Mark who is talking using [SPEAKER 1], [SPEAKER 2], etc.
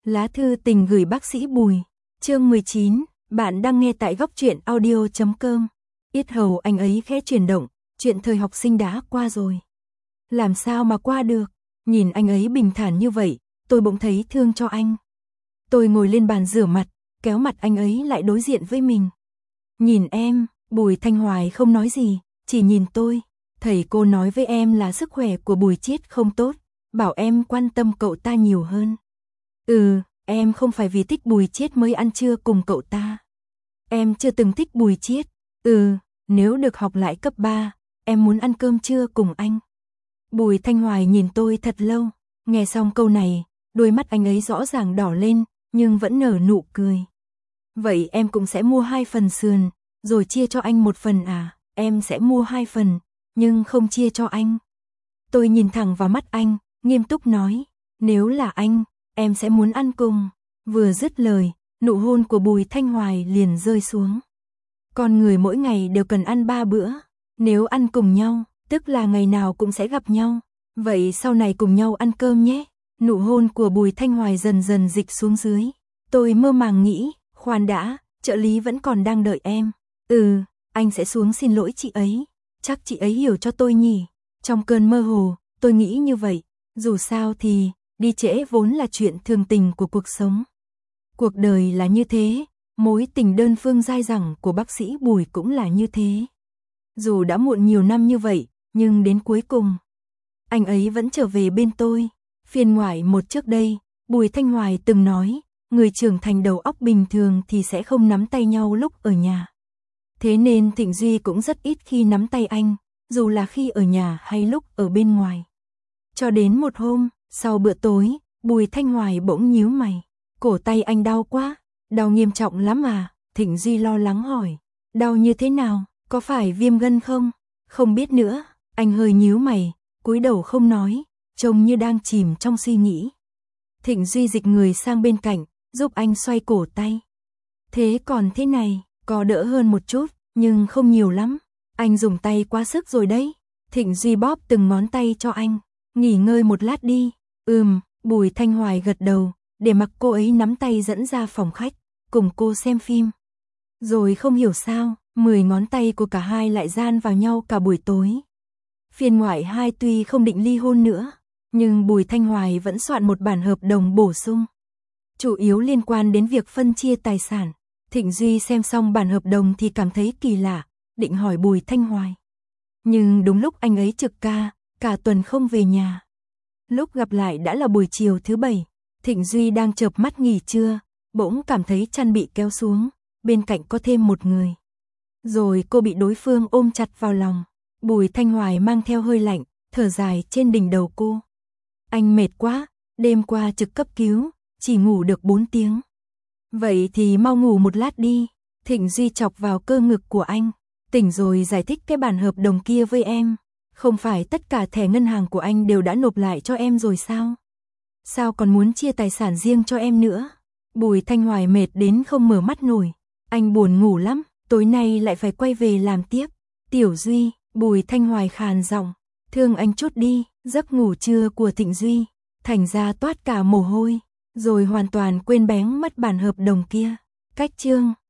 [SPEAKER 1] Lá thư tình gửi bác sĩ Bùi. Chương 19, bạn đang nghe tại góc truyện audio.com. Yết hầu anh ấy khẽ chuyển động, chuyện thời học sinh đã qua rồi. Làm sao mà qua được, nhìn anh ấy bình thản như vậy, tôi bỗng thấy thương cho anh. Tôi ngồi lên bàn rửa mặt, kéo mặt anh ấy lại đối diện với mình. Nhìn em, Bùi Thanh Hoài không nói gì, chỉ nhìn tôi. Thầy cô nói với em là sức khỏe của Bùi Chiết không tốt, bảo em quan tâm cậu ta nhiều hơn. Em không phải vì thích Bùi Chiết mới ăn trưa cùng cậu ta. Em chưa từng thích Bùi Chiết. Nếu được học lại cấp 3, em muốn ăn cơm trưa cùng anh. Bùi Thanh Hoài nhìn tôi thật lâu, nghe xong câu này, đôi mắt anh ấy rõ ràng đỏ lên, nhưng vẫn nở nụ cười. Vậy em cũng sẽ mua 2 phần sườn, rồi chia cho anh 1 phần à? Em sẽ mua 2 phần, nhưng không chia cho anh. Tôi nhìn thẳng vào mắt anh, nghiêm túc nói, nếu là anh, em sẽ muốn ăn cùng. Vừa dứt lời, nụ hôn của Bùi Thanh Hoài liền rơi xuống. Con người mỗi ngày đều cần ăn 3 bữa, nếu ăn cùng nhau, tức là ngày nào cũng sẽ gặp nhau. Vậy sau này cùng nhau ăn cơm nhé. Nụ hôn của Bùi Thanh Hoài dần dần dịch xuống dưới. Tôi mơ màng nghĩ, khoan đã, trợ lý vẫn còn đang đợi em. Anh sẽ xuống xin lỗi chị ấy. Chắc chị ấy hiểu cho tôi nhỉ. Trong cơn mơ hồ, tôi nghĩ như vậy. Dù sao thì, đi trễ vốn là chuyện thường tình của cuộc sống. Cuộc đời là như thế, mối tình đơn phương dai dẳng của bác sĩ Bùi cũng là như thế. Dù đã muộn nhiều năm như vậy, nhưng đến cuối cùng, anh ấy vẫn trở về bên tôi. Phiên ngoại một trước đây, Bùi Thanh Hoài từng nói, người trưởng thành đầu óc bình thường thì sẽ không nắm tay nhau lúc ở nhà. Thế nên Thịnh Duy cũng rất ít khi nắm tay anh, dù là khi ở nhà hay lúc ở bên ngoài. Cho đến một hôm, sau bữa tối, Bùi Thanh Hoài bỗng nhíu mày. Cổ tay anh đau quá, đau nghiêm trọng lắm à? Thịnh Duy lo lắng hỏi. Đau như thế nào, có phải viêm gân không? Không biết nữa, anh hơi nhíu mày, cúi đầu không nói, trông như đang chìm trong suy nghĩ. Thịnh Duy dịch người sang bên cạnh, giúp anh xoay cổ tay. Thế còn thế này, có đỡ hơn một chút, nhưng không nhiều lắm. Anh dùng tay quá sức rồi đấy. Thịnh Duy bóp từng ngón tay cho anh. Nghỉ ngơi một lát đi. Bùi Thanh Hoài gật đầu, để mặc cô ấy nắm tay dẫn ra phòng khách, cùng cô xem phim. Rồi không hiểu sao, 10 ngón tay của cả hai lại gian vào nhau cả buổi tối. Phiên ngoại 2 tuy không định ly hôn nữa, nhưng Bùi Thanh Hoài vẫn soạn một bản hợp đồng bổ sung. Chủ yếu liên quan đến việc phân chia tài sản. Thịnh Duy xem xong bản hợp đồng thì cảm thấy kỳ lạ, định hỏi Bùi Thanh Hoài. Nhưng đúng lúc anh ấy trực ca, cả tuần không về nhà. Lúc gặp lại đã là buổi chiều thứ 7, Thịnh Duy đang chợp mắt nghỉ trưa, bỗng cảm thấy chăn bị kéo xuống, bên cạnh có thêm một người. Rồi cô bị đối phương ôm chặt vào lòng. Bùi Thanh Hoài mang theo hơi lạnh, thở dài trên đỉnh đầu cô. Anh mệt quá, đêm qua trực cấp cứu, chỉ ngủ được 4 tiếng. Vậy thì mau ngủ một lát đi. Thịnh Duy chọc vào cơ ngực của anh. Tỉnh rồi giải thích cái bản hợp đồng kia với em. Không phải tất cả thẻ ngân hàng của anh đều đã nộp lại cho em rồi sao? Sao còn muốn chia tài sản riêng cho em nữa? Bùi Thanh Hoài mệt đến không mở mắt nổi. Anh buồn ngủ lắm, tối nay lại phải quay về làm tiếp. Tiểu Duy, Bùi Thanh Hoài khàn giọng, thương anh chút đi. Giấc ngủ trưa của Thịnh Duy, thành ra toát cả mồ hôi, rồi hoàn toàn quên bén mất bản hợp đồng kia. Cách chương